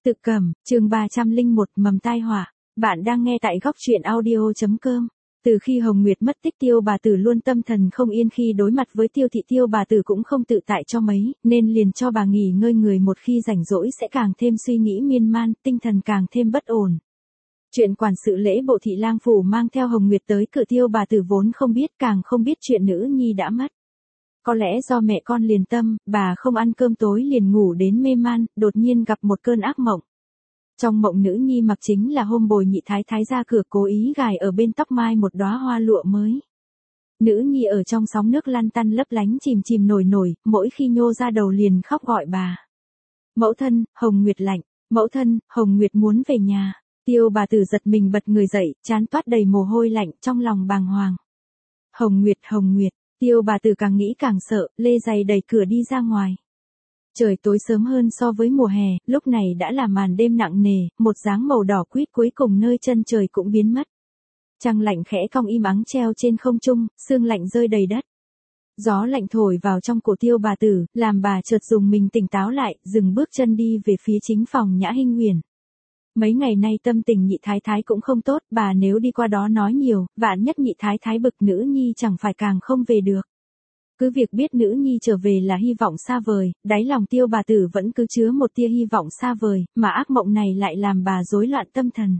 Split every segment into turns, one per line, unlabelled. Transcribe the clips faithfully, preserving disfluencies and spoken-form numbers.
Tự Cẩm, chương ba trăm lẻ một mầm tai họa. Bạn đang nghe tại góc truyện audio chấm com. Từ khi Hồng Nguyệt mất tích, Tiêu bà tử luôn tâm thần không yên khi đối mặt với Tiêu thị. Tiêu bà tử cũng không tự tại cho mấy, nên liền cho bà nghỉ ngơi người, một khi rảnh rỗi sẽ càng thêm suy nghĩ miên man, tinh thần càng thêm bất ổn. Chuyện quản sự Lễ Bộ thị lang phủ mang theo Hồng Nguyệt tới cửa, Tiêu bà tử vốn không biết, càng không biết chuyện nữ nhi đã mất. Có lẽ do mẹ con liền tâm, bà không ăn cơm tối liền ngủ đến mê man, đột nhiên gặp một cơn ác mộng. Trong mộng nữ nhi mặc chính là hôm bồi nhị thái thái ra cửa cố ý gài ở bên tóc mai một đóa hoa lụa mới. Nữ nhi ở trong sóng nước lăn tăn lấp lánh chìm chìm nổi nổi, mỗi khi nhô ra đầu liền khóc gọi bà. Mẫu thân, Hồng Nguyệt lạnh, mẫu thân, Hồng Nguyệt muốn về nhà. Tiêu bà tử giật mình bật người dậy, trán toát đầy mồ hôi lạnh, trong lòng bàng hoàng. Hồng Nguyệt, Hồng Nguyệt. Tiêu bà tử càng nghĩ càng sợ, lê giày đẩy cửa đi ra ngoài. Trời tối sớm hơn so với mùa hè, lúc này đã là màn đêm nặng nề, một dáng màu đỏ quýt cuối cùng nơi chân trời cũng biến mất. Trăng lạnh khẽ cong im ắng treo trên không trung, sương lạnh rơi đầy đất. Gió lạnh thổi vào trong cổ Tiêu bà tử, làm bà chợt dùng mình tỉnh táo lại, dừng bước chân đi về phía chính phòng Nhã Hinh Huyền. Mấy ngày nay tâm tình nhị thái thái cũng không tốt, bà nếu đi qua đó nói nhiều, vạn nhất nhị thái thái bực nữ nhi chẳng phải càng không về được. Cứ việc biết nữ nhi trở về là hy vọng xa vời, đáy lòng Tiêu bà tử vẫn cứ chứa một tia hy vọng xa vời, mà ác mộng này lại làm bà rối loạn tâm thần.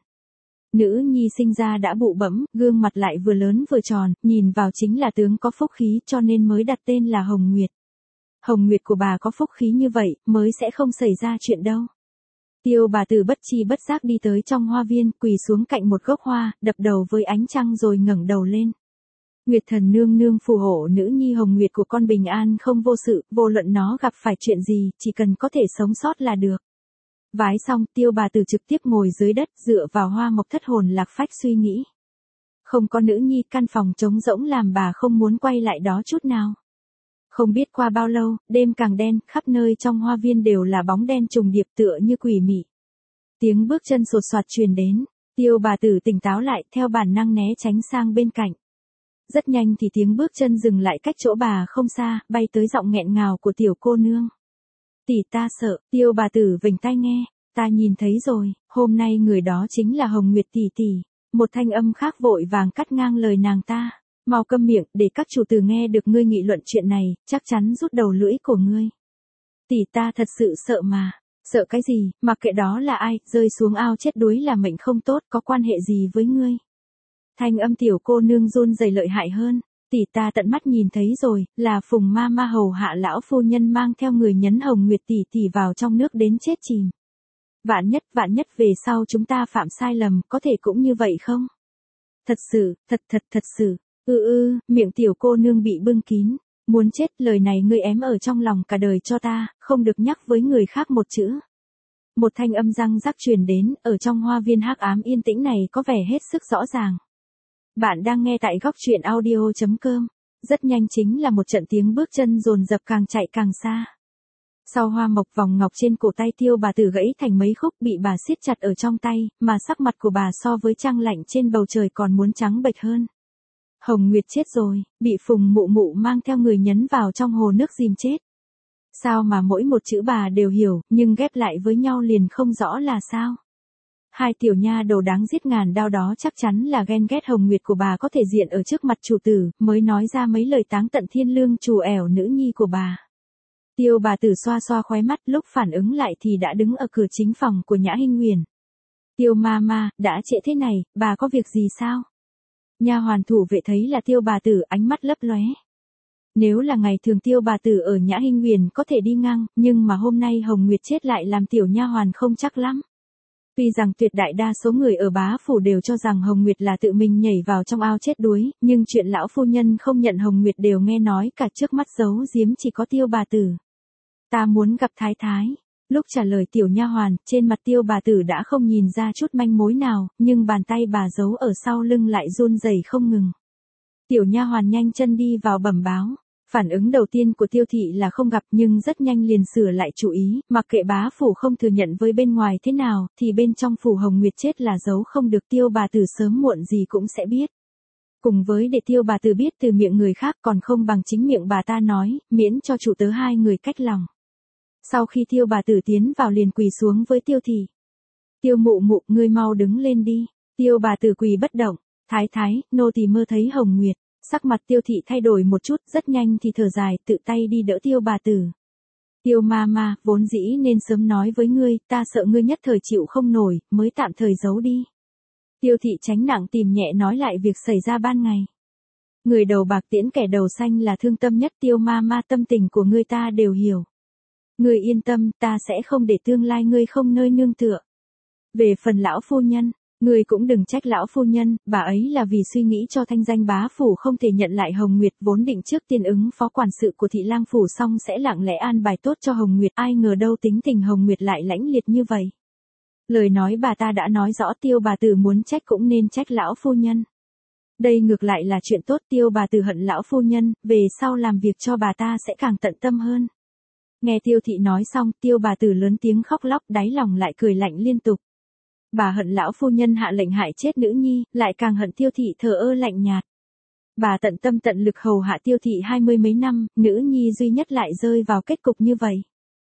Nữ nhi sinh ra đã bụ bẫm, gương mặt lại vừa lớn vừa tròn, nhìn vào chính là tướng có phúc khí, cho nên mới đặt tên là Hồng Nguyệt. Hồng Nguyệt của bà có phúc khí như vậy, mới sẽ không xảy ra chuyện đâu. Tiêu bà tử bất chi bất giác đi tới trong hoa viên, quỳ xuống cạnh một gốc hoa, đập đầu với ánh trăng rồi ngẩng đầu lên. Nguyệt thần nương nương phù hộ nữ nhi Hồng Nguyệt của con bình an không vô sự, vô luận nó gặp phải chuyện gì, chỉ cần có thể sống sót là được. Vái xong, Tiêu bà tử trực tiếp ngồi dưới đất, dựa vào hoa mộc thất hồn lạc phách suy nghĩ. Không có nữ nhi, căn phòng trống rỗng làm bà không muốn quay lại đó chút nào. Không biết qua bao lâu, đêm càng đen, khắp nơi trong hoa viên đều là bóng đen trùng điệp tựa như quỷ mị. Tiếng bước chân sột soạt truyền đến, Tiêu bà tử tỉnh táo lại, theo bản năng né tránh sang bên cạnh. Rất nhanh thì tiếng bước chân dừng lại cách chỗ bà không xa, bay tới giọng nghẹn ngào của tiểu cô nương. Tỷ ta sợ. Tiêu bà tử vểnh tai nghe, ta nhìn thấy rồi, hôm nay người đó chính là Hồng Nguyệt tỷ tỷ. Một thanh âm khác vội vàng cắt ngang lời nàng ta. Mau câm miệng, để các chủ tử nghe được ngươi nghị luận chuyện này, chắc chắn rút đầu lưỡi của ngươi. Tỷ ta thật sự sợ mà. Sợ cái gì, mặc kệ đó là ai, rơi xuống ao chết đuối là mệnh không tốt, có quan hệ gì với ngươi. Thanh âm tiểu cô nương run rẩy lợi hại hơn. Tỷ ta tận mắt nhìn thấy rồi, là Phùng ma ma hầu hạ lão phu nhân mang theo người nhấn Hồng Nguyệt tỷ tỷ vào trong nước đến chết chìm. Vạn nhất, vạn nhất về sau chúng ta phạm sai lầm, có thể cũng như vậy không? Thật sự, thật thật thật sự. Ừ ừ, miệng tiểu cô nương bị bưng kín. Muốn chết, lời này ngươi ém ở trong lòng cả đời cho ta, không được nhắc với người khác một chữ. Một thanh âm răng rắc truyền đến, ở trong hoa viên hắc ám yên tĩnh này có vẻ hết sức rõ ràng. Bạn đang nghe tại góc truyện audio chấm com. Rất nhanh chính là một trận tiếng bước chân dồn dập càng chạy càng xa. Sau hoa mộc vòng ngọc trên cổ tay Tiêu bà tử gãy thành mấy khúc bị bà siết chặt ở trong tay, mà sắc mặt của bà so với trăng lạnh trên bầu trời còn muốn trắng bệch hơn. Hồng Nguyệt chết rồi, bị Phùng mụ mụ mang theo người nhấn vào trong hồ nước dìm chết. Sao mà mỗi một chữ bà đều hiểu, nhưng ghép lại với nhau liền không rõ là sao. Hai tiểu nha đầu đáng giết ngàn đao đó chắc chắn là ghen ghét Hồng Nguyệt của bà có thể diện ở trước mặt chủ tử, mới nói ra mấy lời táng tận thiên lương trù ẻo nữ nhi của bà. Tiêu bà tử xoa xoa khóe mắt, lúc phản ứng lại thì đã đứng ở cửa chính phòng của Nhã Hinh Huyền. Tiêu ma ma, đã trễ thế này, bà có việc gì sao? Nha hoàn thủ vệ thấy là Tiêu bà tử, ánh mắt lấp lóe. Nếu là ngày thường Tiêu bà tử ở Nhã Hinh Huyền có thể đi ngang, nhưng mà hôm nay Hồng Nguyệt chết lại làm tiểu nha hoàn không chắc lắm. Tuy rằng tuyệt đại đa số người ở bá phủ đều cho rằng Hồng Nguyệt là tự mình nhảy vào trong ao chết đuối, nhưng chuyện lão phu nhân không nhận Hồng Nguyệt đều nghe nói cả, trước mắt giấu giếm chỉ có Tiêu bà tử. Ta muốn gặp thái thái. Lúc trả lời tiểu nha hoàn, trên mặt Tiêu bà tử đã không nhìn ra chút manh mối nào, nhưng bàn tay bà giấu ở sau lưng lại run rẩy không ngừng. Tiểu nha hoàn nhanh chân đi vào bẩm báo. Phản ứng đầu tiên của Tiêu thị là không gặp, nhưng rất nhanh liền sửa lại chủ ý, mặc kệ bá phủ không thừa nhận với bên ngoài thế nào, thì bên trong phủ Hồng Nguyệt chết là giấu không được, Tiêu bà tử sớm muộn gì cũng sẽ biết. Cùng với để Tiêu bà tử biết từ miệng người khác còn không bằng chính miệng bà ta nói, miễn cho chủ tớ hai người cách lòng. Sau khi Tiêu bà tử tiến vào liền quỳ xuống với Tiêu thị. Tiêu mụ mụ, ngươi mau đứng lên đi. Tiêu bà tử quỳ bất động. Thái thái, nô tỳ mơ thấy Hồng Nguyệt. Sắc mặt Tiêu thị thay đổi một chút, rất nhanh thì thở dài, tự tay đi đỡ Tiêu bà tử. Tiêu ma ma, vốn dĩ nên sớm nói với ngươi, ta sợ ngươi nhất thời chịu không nổi, mới tạm thời giấu đi. Tiêu thị tránh nặng tìm nhẹ nói lại việc xảy ra ban ngày. Người đầu bạc tiễn kẻ đầu xanh là thương tâm nhất. Tiêu ma ma, tâm tình của ngươi ta đều hiểu. Ngươi yên tâm, ta sẽ không để tương lai ngươi không nơi nương tựa. Về phần lão phu nhân, ngươi cũng đừng trách lão phu nhân, bà ấy là vì suy nghĩ cho thanh danh bá phủ không thể nhận lại Hồng Nguyệt, vốn định trước tiên ứng phó quản sự của thị lang phủ xong sẽ lặng lẽ an bài tốt cho Hồng Nguyệt, ai ngờ đâu tính tình Hồng Nguyệt lại lãnh liệt như vậy. Lời nói bà ta đã nói rõ, Tiêu bà tử muốn trách cũng nên trách lão phu nhân. Đây ngược lại là chuyện tốt. Tiêu bà tử hận lão phu nhân, về sau làm việc cho bà ta sẽ càng tận tâm hơn. Nghe Tiêu thị nói xong, Tiêu bà tử lớn tiếng khóc lóc, đáy lòng lại cười lạnh liên tục. Bà hận lão phu nhân hạ lệnh hại chết nữ nhi, lại càng hận Tiêu thị thờ ơ lạnh nhạt. Bà tận tâm tận lực hầu hạ Tiêu thị hai mươi mấy năm, nữ nhi duy nhất lại rơi vào kết cục như vậy.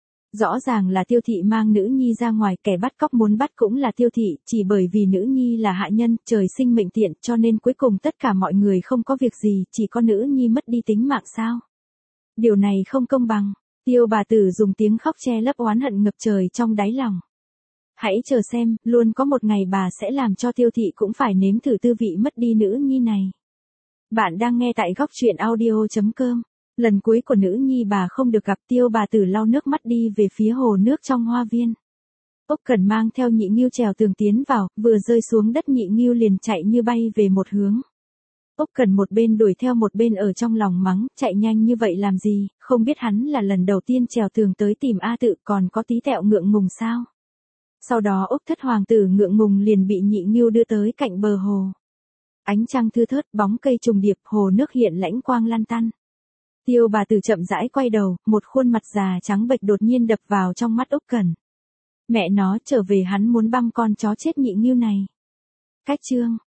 Rõ ràng là Tiêu thị mang nữ nhi ra ngoài, kẻ bắt cóc muốn bắt cũng là Tiêu thị, chỉ bởi vì nữ nhi là hạ nhân, trời sinh mệnh tiện, cho nên cuối cùng tất cả mọi người không có việc gì, chỉ có nữ nhi mất đi tính mạng sao. Điều này không công bằng. Tiêu bà tử dùng tiếng khóc che lấp oán hận ngập trời trong đáy lòng. Hãy chờ xem, luôn có một ngày bà sẽ làm cho Tiêu thị cũng phải nếm thử tư vị mất đi nữ nhi này. Bạn đang nghe tại góc truyện audio chấm com. Lần cuối của nữ nhi bà không được gặp, Tiêu bà tử lau nước mắt đi về phía hồ nước trong hoa viên. Ốc Cẩn mang theo Nhị Ngưu trèo tường tiến vào, vừa rơi xuống đất Nhị Ngưu liền chạy như bay về một hướng. Ốc Cẩn một bên đuổi theo một bên ở trong lòng mắng, chạy nhanh như vậy làm gì, không biết hắn là lần đầu tiên trèo tường tới tìm A Tự, còn có tí tẹo ngượng ngùng sao. Sau đó Ốc Thất hoàng tử ngượng ngùng liền bị Nhị Ngưu đưa tới cạnh bờ hồ. Ánh trăng thưa thớt, bóng cây trùng điệp, hồ nước hiện lãnh quang lan tăn. Tiêu bà tử chậm rãi quay đầu, một khuôn mặt già trắng bệch đột nhiên đập vào trong mắt Ốc Cẩn. Mẹ nó, trở về hắn muốn băm con chó chết Nhị Ngưu này. Cách chương